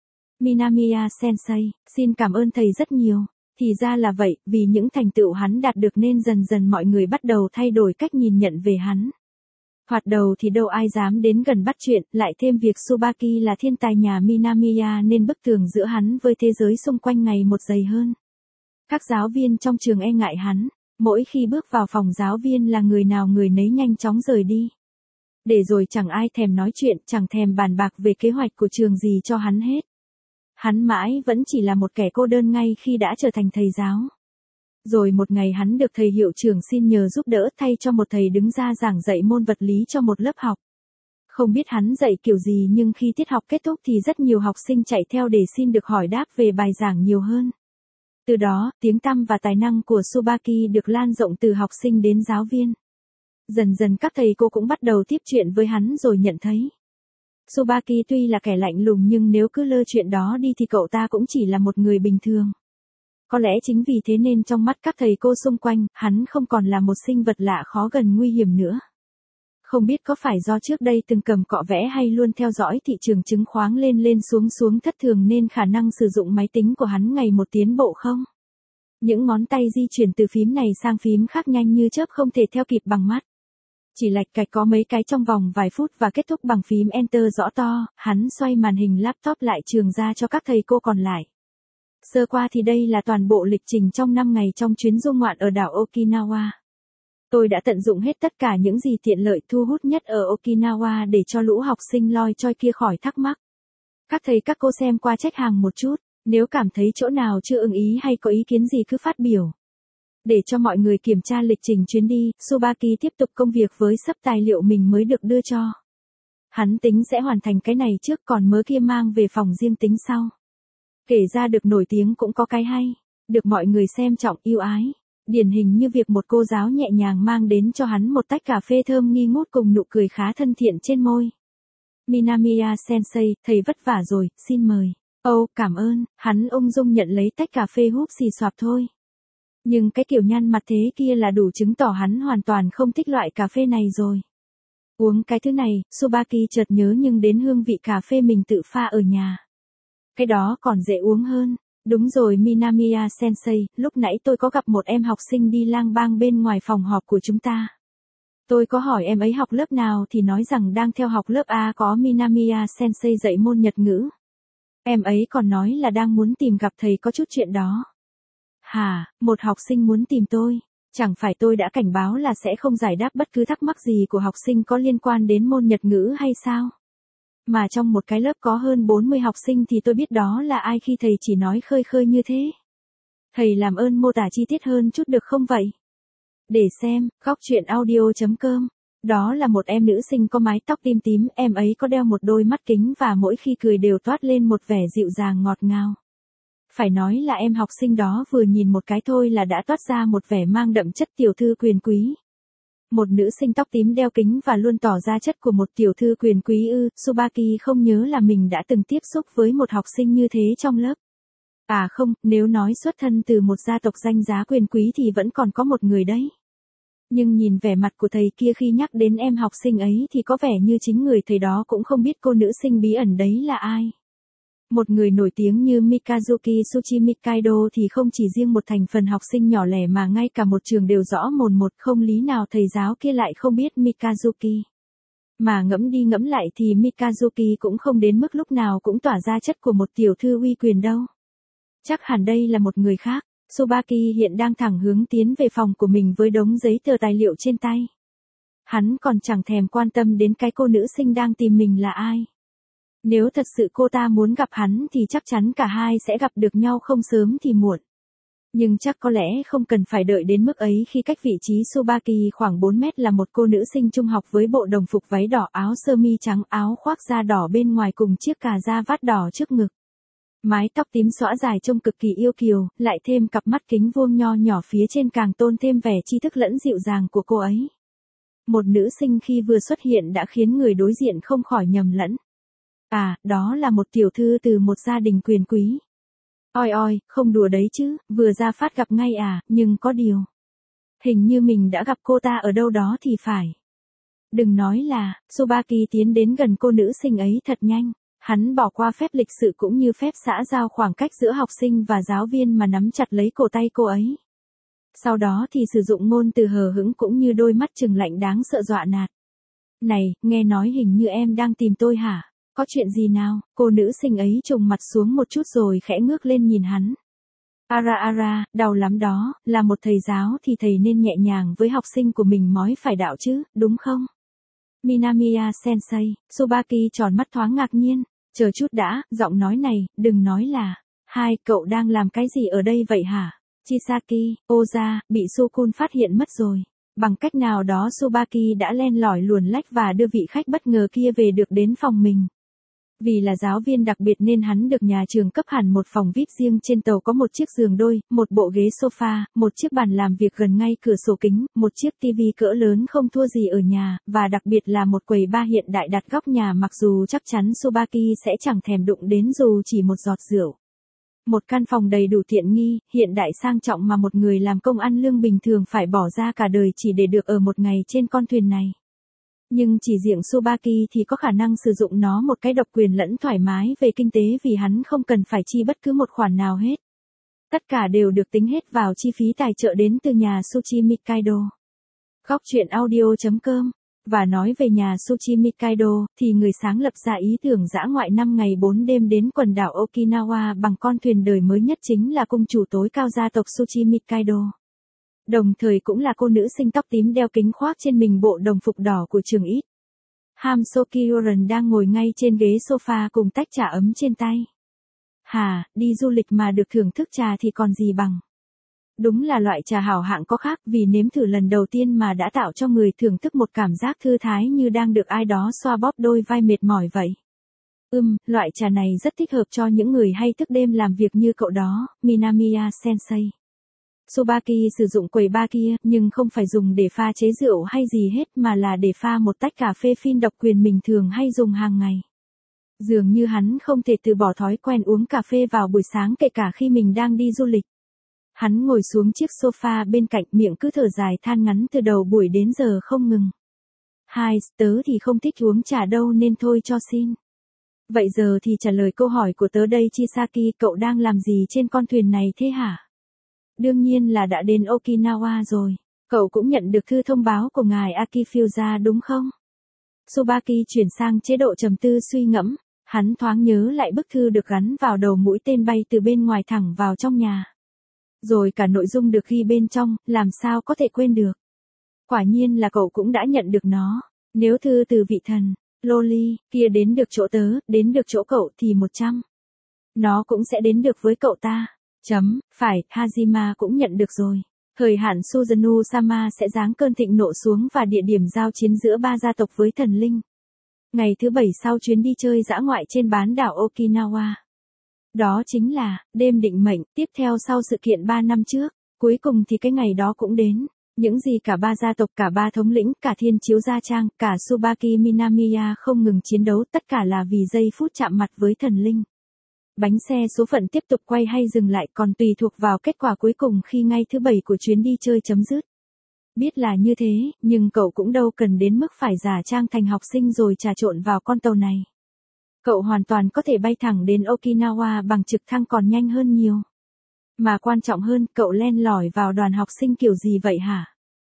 Minamiya Sensei, xin cảm ơn thầy rất nhiều. Thì ra là vậy, vì những thành tựu hắn đạt được nên dần dần mọi người bắt đầu thay đổi cách nhìn nhận về hắn. Thoạt đầu thì đâu ai dám đến gần bắt chuyện, lại thêm việc Tsubaki là thiên tài nhà Minamiya nên bức tường giữa hắn với thế giới xung quanh ngày một dày hơn. Các giáo viên trong trường e ngại hắn. Mỗi khi bước vào phòng giáo viên là người nào người nấy nhanh chóng rời đi. Để rồi chẳng ai thèm nói chuyện, chẳng thèm bàn bạc về kế hoạch của trường gì cho hắn hết. Hắn mãi vẫn chỉ là một kẻ cô đơn ngay khi đã trở thành thầy giáo. Rồi một ngày hắn được thầy hiệu trưởng xin nhờ giúp đỡ thay cho một thầy đứng ra giảng dạy môn vật lý cho một lớp học. Không biết hắn dạy kiểu gì nhưng khi tiết học kết thúc thì rất nhiều học sinh chạy theo để xin được hỏi đáp về bài giảng nhiều hơn. Từ đó, tiếng tăm và tài năng của Tsubaki được lan rộng từ học sinh đến giáo viên. Dần dần các thầy cô cũng bắt đầu tiếp chuyện với hắn rồi nhận thấy. Tsubaki tuy là kẻ lạnh lùng nhưng nếu cứ lơ chuyện đó đi thì cậu ta cũng chỉ là một người bình thường. Có lẽ chính vì thế nên trong mắt các thầy cô xung quanh, hắn không còn là một sinh vật lạ khó gần nguy hiểm nữa. Không biết có phải do trước đây từng cầm cọ vẽ hay luôn theo dõi thị trường chứng khoán lên lên xuống xuống thất thường nên khả năng sử dụng máy tính của hắn ngày một tiến bộ không? Những ngón tay di chuyển từ phím này sang phím khác nhanh như chớp không thể theo kịp bằng mắt. Chỉ lạch cạch có mấy cái trong vòng vài phút và kết thúc bằng phím Enter rõ to, hắn xoay màn hình laptop lại trường ra cho các thầy cô còn lại. Sơ qua thì đây là toàn bộ lịch trình trong năm ngày trong chuyến du ngoạn ở đảo Okinawa. Tôi đã tận dụng hết tất cả những gì tiện lợi thu hút nhất ở Okinawa để cho lũ học sinh loi choi kia khỏi thắc mắc. Các thầy các cô xem qua trách hàng một chút, nếu cảm thấy chỗ nào chưa ưng ý hay có ý kiến gì cứ phát biểu. Để cho mọi người kiểm tra lịch trình chuyến đi, Tsubaki tiếp tục công việc với sắp tài liệu mình mới được đưa cho. Hắn tính sẽ hoàn thành cái này trước còn mớ kia mang về phòng riêng tính sau. Kể ra được nổi tiếng cũng có cái hay, được mọi người xem trọng yêu ái. Điển hình như việc một cô giáo nhẹ nhàng mang đến cho hắn một tách cà phê thơm nghi ngút cùng nụ cười khá thân thiện trên môi. Minamiya Sensei, thầy vất vả rồi, xin mời. Ồ, oh, cảm ơn, hắn ung dung nhận lấy tách cà phê húp xì xoạp thôi. Nhưng cái kiểu nhăn mặt thế kia là đủ chứng tỏ hắn hoàn toàn không thích loại cà phê này rồi. Uống cái thứ này, Tsubaki chợt nhớ nhưng đến hương vị cà phê mình tự pha ở nhà. Cái đó còn dễ uống hơn. Đúng rồi Minamiya Sensei, lúc nãy tôi có gặp một em học sinh đi lang bang bên ngoài phòng họp của chúng ta. Tôi có hỏi em ấy học lớp nào thì nói rằng đang theo học lớp A có Minamiya Sensei dạy môn Nhật ngữ. Em ấy còn nói là đang muốn tìm gặp thầy có chút chuyện đó. Hả, một học sinh muốn tìm tôi? Chẳng phải tôi đã cảnh báo là sẽ không giải đáp bất cứ thắc mắc gì của học sinh có liên quan đến môn Nhật ngữ hay sao? Mà trong một cái lớp có hơn bốn mươi học sinh thì tôi biết đó là ai khi thầy chỉ nói khơi khơi như thế. Thầy làm ơn mô tả chi tiết hơn chút được không vậy? Để xem, góc truyện audio chấm com. Đó là một em nữ sinh có mái tóc tím tím, em ấy có đeo một đôi mắt kính và mỗi khi cười đều toát lên một vẻ dịu dàng ngọt ngào. Phải nói là em học sinh đó vừa nhìn một cái thôi là đã toát ra một vẻ mang đậm chất tiểu thư quyền quý. Một nữ sinh tóc tím đeo kính và luôn tỏ ra chất của một tiểu thư quyền quý ư, Tsubaki không nhớ là mình đã từng tiếp xúc với một học sinh như thế trong lớp. À không, nếu nói xuất thân từ một gia tộc danh giá quyền quý thì vẫn còn có một người đấy. Nhưng nhìn vẻ mặt của thầy kia khi nhắc đến em học sinh ấy thì có vẻ như chính người thầy đó cũng không biết cô nữ sinh bí ẩn đấy là ai. Một người nổi tiếng như Mikazuki Tsuchimikaido thì không chỉ riêng một thành phần học sinh nhỏ lẻ mà ngay cả một trường đều rõ mồn một, không lý nào thầy giáo kia lại không biết Mikazuki. Mà ngẫm đi ngẫm lại thì Mikazuki cũng không đến mức lúc nào cũng tỏa ra chất của một tiểu thư uy quyền đâu. Chắc hẳn đây là một người khác. Tsubaki hiện đang thẳng hướng tiến về phòng của mình với đống giấy tờ tài liệu trên tay. Hắn còn chẳng thèm quan tâm đến cái cô nữ sinh đang tìm mình là ai. Nếu thật sự cô ta muốn gặp hắn thì chắc chắn cả hai sẽ gặp được nhau không sớm thì muộn. Nhưng chắc có lẽ không cần phải đợi đến mức ấy khi cách vị trí Tsubaki khoảng bốn mét là một cô nữ sinh trung học với bộ đồng phục váy đỏ, áo sơ mi trắng, áo khoác da đỏ bên ngoài cùng chiếc cà da vát đỏ trước ngực. Mái tóc tím xõa dài trông cực kỳ yêu kiều, lại thêm cặp mắt kính vuông nho nhỏ phía trên càng tôn thêm vẻ tri thức lẫn dịu dàng của cô ấy. Một nữ sinh khi vừa xuất hiện đã khiến người đối diện không khỏi nhầm lẫn. À, đó là một tiểu thư từ một gia đình quyền quý. Oi oi, không đùa đấy chứ, vừa ra phát gặp ngay à, nhưng có điều. Hình như mình đã gặp cô ta ở đâu đó thì phải. Đừng nói là, Tsubaki tiến đến gần cô nữ sinh ấy thật nhanh. Hắn bỏ qua phép lịch sự cũng như phép xã giao khoảng cách giữa học sinh và giáo viên mà nắm chặt lấy cổ tay cô ấy. Sau đó thì sử dụng ngôn từ hờ hững cũng như đôi mắt trừng lạnh đáng sợ dọa nạt. Này, nghe nói hình như em đang tìm tôi hả? Có chuyện gì nào? Cô nữ sinh ấy trùng mặt xuống một chút rồi khẽ ngước lên nhìn hắn. Ara ara, đau lắm đó, là một thầy giáo thì thầy nên nhẹ nhàng với học sinh của mình mói phải đạo chứ, đúng không? Minamiya Sensei, Tsubaki tròn mắt thoáng ngạc nhiên. Chờ chút đã, giọng nói này, đừng nói là. Hai, cậu đang làm cái gì ở đây vậy hả? Chisaki, Oza, bị Sukun phát hiện mất rồi. Bằng cách nào đó Tsubaki đã len lỏi luồn lách và đưa vị khách bất ngờ kia về được đến phòng mình. Vì là giáo viên đặc biệt nên hắn được nhà trường cấp hẳn một phòng vi ai pi riêng, trên tàu có một chiếc giường đôi, một bộ ghế sofa, một chiếc bàn làm việc gần ngay cửa sổ kính, một chiếc tivi cỡ lớn không thua gì ở nhà, và đặc biệt là một quầy bar hiện đại đặt góc nhà, mặc dù chắc chắn Tsubaki sẽ chẳng thèm đụng đến dù chỉ một giọt rượu. Một căn phòng đầy đủ tiện nghi, hiện đại sang trọng mà một người làm công ăn lương bình thường phải bỏ ra cả đời chỉ để được ở một ngày trên con thuyền này. Nhưng chỉ riêng Tsubaki thì có khả năng sử dụng nó một cái độc quyền lẫn thoải mái về kinh tế vì hắn không cần phải chi bất cứ một khoản nào hết. Tất cả đều được tính hết vào chi phí tài trợ đến từ nhà Sushi Mikaido. Góc truyện audio chấm com. Và nói về nhà Sushi Mikaido, thì người sáng lập ra ý tưởng dã ngoại năm ngày bốn đêm đến quần đảo Okinawa bằng con thuyền đời mới nhất chính là cung chủ tối cao gia tộc Sushi Mikaido. Đồng thời cũng là cô nữ sinh tóc tím đeo kính khoác trên mình bộ đồng phục đỏ của trường ít. Ham Sokyoran đang ngồi ngay trên ghế sofa cùng tách trà ấm trên tay. Hà, đi du lịch mà được thưởng thức trà thì còn gì bằng. Đúng là loại trà hảo hạng có khác, vì nếm thử lần đầu tiên mà đã tạo cho người thưởng thức một cảm giác thư thái như đang được ai đó xoa bóp đôi vai mệt mỏi vậy. Ừm, loại trà này rất thích hợp cho những người hay thức đêm làm việc như cậu đó, Minamiya Sensei. Tsubaki sử dụng quầy bar kia, nhưng không phải dùng để pha chế rượu hay gì hết mà là để pha một tách cà phê phin độc quyền mình thường hay dùng hàng ngày. Dường như hắn không thể từ bỏ thói quen uống cà phê vào buổi sáng kể cả khi mình đang đi du lịch. Hắn ngồi xuống chiếc sofa bên cạnh, miệng cứ thở dài than ngắn từ đầu buổi đến giờ không ngừng. Hai, tớ thì không thích uống trà đâu nên thôi cho xin. Vậy giờ thì trả lời câu hỏi của tớ đây Chisaki, cậu đang làm gì trên con thuyền này thế hả? Đương nhiên là đã đến Okinawa rồi. Cậu cũng nhận được thư thông báo của ngài Akifusa đúng không? Tsubaki chuyển sang chế độ trầm tư suy ngẫm, hắn thoáng nhớ lại bức thư được gắn vào đầu mũi tên bay từ bên ngoài thẳng vào trong nhà. Rồi cả nội dung được ghi bên trong, làm sao có thể quên được. Quả nhiên là cậu cũng đã nhận được nó. Nếu thư từ vị thần, Loli, kia đến được chỗ tớ, đến được chỗ cậu thì một trăm. Nó cũng sẽ đến được với cậu ta. Chấm, phải, Hajima cũng nhận được rồi. Thời hạn Suzano-sama sẽ giáng cơn thịnh nộ xuống và địa điểm giao chiến giữa ba gia tộc với thần linh. Ngày thứ bảy sau chuyến đi chơi dã ngoại trên bán đảo Okinawa. Đó chính là, đêm định mệnh, tiếp theo sau sự kiện ba năm trước. Cuối cùng thì cái ngày đó cũng đến. Những gì cả ba gia tộc, cả ba thống lĩnh, cả thiên chiếu gia trang, cả Tsubaki Minamiya không ngừng chiến đấu, tất cả là vì giây phút chạm mặt với thần linh. Bánh xe số phận tiếp tục quay hay dừng lại còn tùy thuộc vào kết quả cuối cùng khi ngay thứ bảy của chuyến đi chơi chấm dứt. Biết là như thế, nhưng cậu cũng đâu cần đến mức phải giả trang thành học sinh rồi trà trộn vào con tàu này. Cậu hoàn toàn có thể bay thẳng đến Okinawa bằng trực thăng còn nhanh hơn nhiều. Mà quan trọng hơn, cậu len lỏi vào đoàn học sinh kiểu gì vậy hả?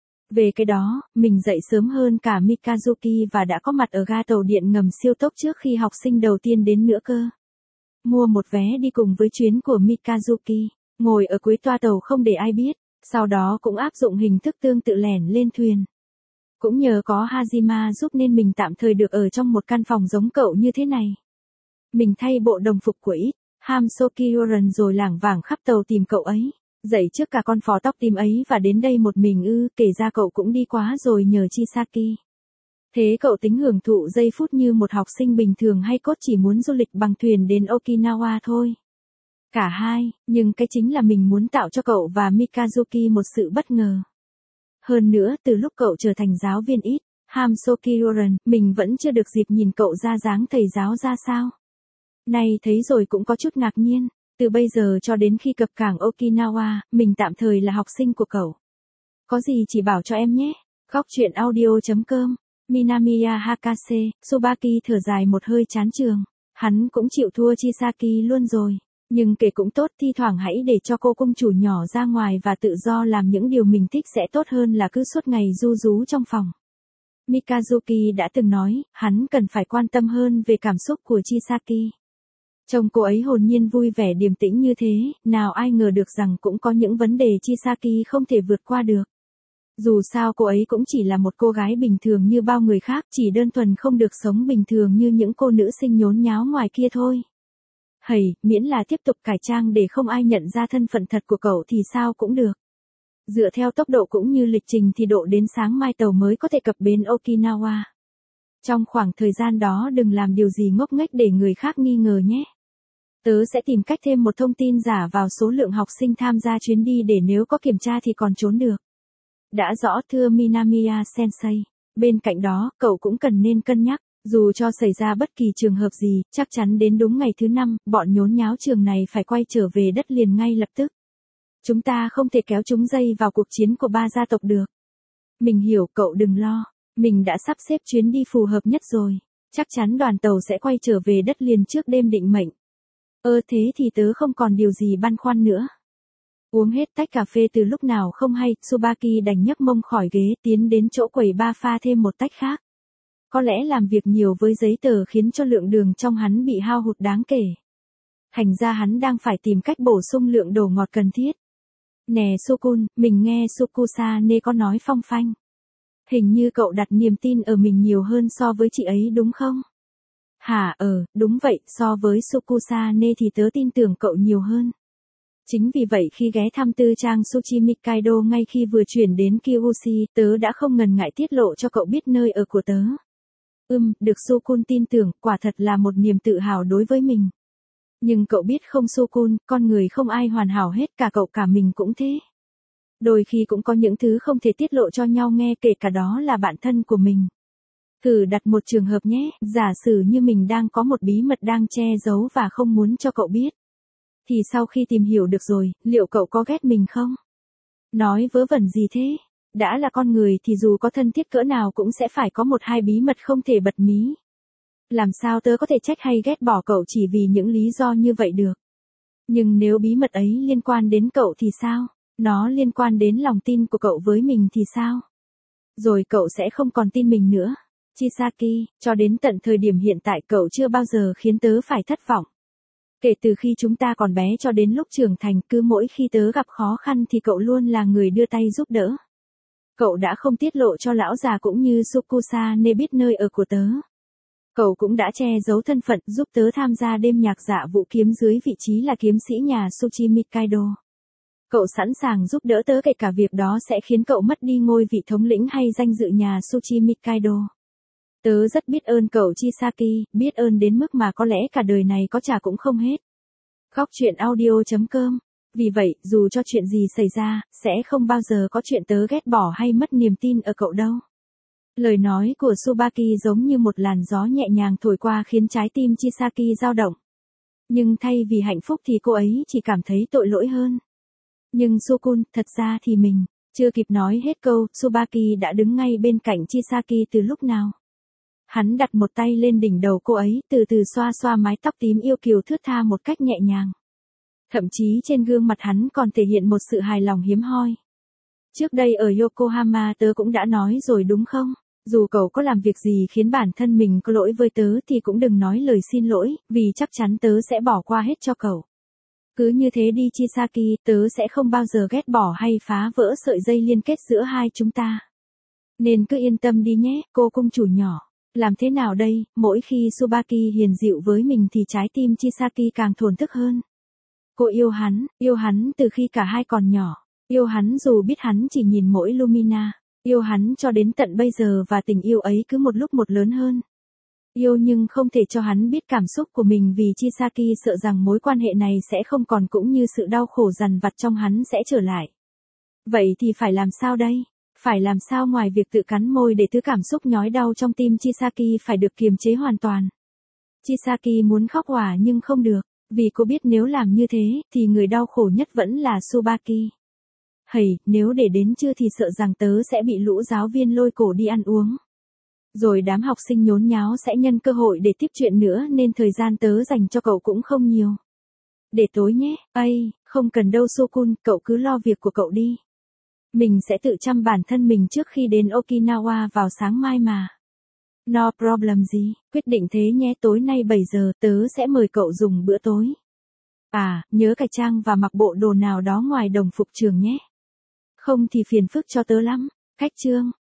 Về cái đó, mình dậy sớm hơn cả Mikazuki và đã có mặt ở ga tàu điện ngầm siêu tốc trước khi học sinh đầu tiên đến nữa cơ. Mua một vé đi cùng với chuyến của Mikazuki, ngồi ở cuối toa tàu không để ai biết, sau đó cũng áp dụng hình thức tương tự lẻn lên thuyền. Cũng nhờ có Hajima giúp nên mình tạm thời được ở trong một căn phòng giống cậu như thế này. Mình thay bộ đồng phục của ít, Ham Sokyoran rồi lảng vảng khắp tàu tìm cậu ấy, dậy trước cả con phò tóc tím ấy và đến đây một mình ư, kể ra cậu cũng đi quá rồi nhờ Chisaki. Thế cậu tính hưởng thụ giây phút như một học sinh bình thường hay cốt chỉ muốn du lịch bằng thuyền đến Okinawa thôi? Cả hai, nhưng cái chính là mình muốn tạo cho cậu và Mikazuki một sự bất ngờ. Hơn nữa, từ lúc cậu trở thành giáo viên ít, Ham Sokyoran, mình vẫn chưa được dịp nhìn cậu ra dáng thầy giáo ra sao. Nay thấy rồi cũng có chút ngạc nhiên, từ bây giờ cho đến khi cập cảng Okinawa, mình tạm thời là học sinh của cậu. Có gì chỉ bảo cho em nhé. Góc truyện audio chấm com Minamiya Hakase, Tsubaki thở dài một hơi chán trường. Hắn cũng chịu thua Chisaki luôn rồi. Nhưng kể cũng tốt, thi thoảng hãy để cho cô công chủ nhỏ ra ngoài và tự do làm những điều mình thích sẽ tốt hơn là cứ suốt ngày ru rú trong phòng. Mikazuki đã từng nói, hắn cần phải quan tâm hơn về cảm xúc của Chisaki. Trông cô ấy hồn nhiên vui vẻ điềm tĩnh như thế, nào ai ngờ được rằng cũng có những vấn đề Chisaki không thể vượt qua được. Dù sao cô ấy cũng chỉ là một cô gái bình thường như bao người khác, chỉ đơn thuần không được sống bình thường như những cô nữ sinh nhốn nháo ngoài kia thôi. Hầy, miễn là tiếp tục cải trang để không ai nhận ra thân phận thật của cậu thì sao cũng được. Dựa theo tốc độ cũng như lịch trình thì độ đến sáng mai tàu mới có thể cập bến Okinawa. Trong khoảng thời gian đó đừng làm điều gì ngốc nghếch để người khác nghi ngờ nhé. Tớ sẽ tìm cách thêm một thông tin giả vào số lượng học sinh tham gia chuyến đi để nếu có kiểm tra thì còn trốn được. Đã rõ thưa Minamiya Sensei. Bên cạnh đó, cậu cũng cần nên cân nhắc, dù cho xảy ra bất kỳ trường hợp gì, chắc chắn đến đúng ngày thứ năm, bọn nhốn nháo trường này phải quay trở về đất liền ngay lập tức. Chúng ta không thể kéo chúng dây vào cuộc chiến của ba gia tộc được. Mình hiểu, cậu đừng lo, mình đã sắp xếp chuyến đi phù hợp nhất rồi. Chắc chắn đoàn tàu sẽ quay trở về đất liền trước đêm định mệnh. Ơ thế thì tớ không còn điều gì băn khoăn nữa. Uống hết tách cà phê từ lúc nào không hay, Tsubaki đành nhấc mông khỏi ghế tiến đến chỗ quầy ba pha thêm một tách khác. Có lẽ làm việc nhiều với giấy tờ khiến cho lượng đường trong hắn bị hao hụt đáng kể. Thành ra hắn đang phải tìm cách bổ sung lượng đồ ngọt cần thiết. Nè Sukun, mình nghe Sukusane có nói phong phanh. Hình như cậu đặt niềm tin ở mình nhiều hơn so với chị ấy đúng không? Hả ờ, đúng vậy, so với Sukusane thì tớ tin tưởng cậu nhiều hơn. Chính vì vậy khi ghé thăm tư trang Tsuchimikaido ngay khi vừa chuyển đến Kyushu, tớ đã không ngần ngại tiết lộ cho cậu biết nơi ở của tớ. Ừm, được Sukun tin tưởng, quả thật là một niềm tự hào đối với mình. Nhưng cậu biết không Sukun, con người không ai hoàn hảo hết, cả cậu cả mình cũng thế. Đôi khi cũng có những thứ không thể tiết lộ cho nhau nghe, kể cả đó là bạn thân của mình. Thử đặt một trường hợp nhé, giả sử như mình đang có một bí mật đang che giấu và không muốn cho cậu biết. Thì sau khi tìm hiểu được rồi, liệu cậu có ghét mình không? Nói vớ vẩn gì thế? Đã là con người thì dù có thân thiết cỡ nào cũng sẽ phải có một hai bí mật không thể bật mí. Làm sao tớ có thể trách hay ghét bỏ cậu chỉ vì những lý do như vậy được? Nhưng nếu bí mật ấy liên quan đến cậu thì sao? Nó liên quan đến lòng tin của cậu với mình thì sao? Rồi cậu sẽ không còn tin mình nữa. Chisaki, cho đến tận thời điểm hiện tại cậu chưa bao giờ khiến tớ phải thất vọng. Kể từ khi chúng ta còn bé cho đến lúc trưởng thành, cứ mỗi khi tớ gặp khó khăn thì cậu luôn là người đưa tay giúp đỡ. Cậu đã không tiết lộ cho lão già cũng như Sukusane biết nơi ở của tớ. Cậu cũng đã che giấu thân phận giúp tớ tham gia đêm nhạc dạ vũ kiếm dưới vị trí là kiếm sĩ nhà Tsuchimi Kaido. Cậu sẵn sàng giúp đỡ tớ kể cả việc đó sẽ khiến cậu mất đi ngôi vị thống lĩnh hay danh dự nhà Tsuchimi Kaido. Tớ rất biết ơn cậu Chisaki, biết ơn đến mức mà có lẽ cả đời này có trả cũng không hết. Góc truyện audio chấm com. Vì vậy, dù cho chuyện gì xảy ra, sẽ không bao giờ có chuyện tớ ghét bỏ hay mất niềm tin ở cậu đâu. Lời nói của Tsubaki giống như một làn gió nhẹ nhàng thổi qua khiến trái tim Chisaki dao động. Nhưng thay vì hạnh phúc thì cô ấy chỉ cảm thấy tội lỗi hơn. Nhưng Sukun, thật ra thì mình, chưa kịp nói hết câu, Tsubaki đã đứng ngay bên cạnh Chisaki từ lúc nào. Hắn đặt một tay lên đỉnh đầu cô ấy, từ từ xoa xoa mái tóc tím yêu kiều thướt tha một cách nhẹ nhàng. Thậm chí trên gương mặt hắn còn thể hiện một sự hài lòng hiếm hoi. Trước đây ở Yokohama tớ cũng đã nói rồi đúng không? Dù cậu có làm việc gì khiến bản thân mình có lỗi với tớ thì cũng đừng nói lời xin lỗi, vì chắc chắn tớ sẽ bỏ qua hết cho cậu. Cứ như thế đi Chisaki, tớ sẽ không bao giờ ghét bỏ hay phá vỡ sợi dây liên kết giữa hai chúng ta. Nên cứ yên tâm đi nhé, cô cung chủ nhỏ. Làm thế nào đây, mỗi khi Tsubaki hiền dịu với mình thì trái tim Chisaki càng thổn thức hơn. Cô yêu hắn, yêu hắn từ khi cả hai còn nhỏ. Yêu hắn dù biết hắn chỉ nhìn mỗi Lumina. Yêu hắn cho đến tận bây giờ và tình yêu ấy cứ một lúc một lớn hơn. Yêu nhưng không thể cho hắn biết cảm xúc của mình vì Chisaki sợ rằng mối quan hệ này sẽ không còn cũng như sự đau khổ dằn vặt trong hắn sẽ trở lại. Vậy thì phải làm sao đây? Phải làm sao ngoài việc tự cắn môi để thứ cảm xúc nhói đau trong tim Chisaki phải được kiềm chế hoàn toàn. Chisaki muốn khóc òa nhưng không được, vì cô biết nếu làm như thế thì người đau khổ nhất vẫn là Tsubaki. Hầy, nếu để đến trưa thì sợ rằng tớ sẽ bị lũ giáo viên lôi cổ đi ăn uống. Rồi đám học sinh nhốn nháo sẽ nhân cơ hội để tiếp chuyện nữa nên thời gian tớ dành cho cậu cũng không nhiều. Để tối nhé, ây, không cần đâu Sukun, cậu cứ lo việc của cậu đi. Mình sẽ tự chăm bản thân mình trước khi đến Okinawa vào sáng mai mà. No problem gì, quyết định thế nhé, tối nay bảy giờ tớ sẽ mời cậu dùng bữa tối. À, nhớ cải trang và mặc bộ đồ nào đó ngoài đồng phục trường nhé. Không thì phiền phức cho tớ lắm. Cách chương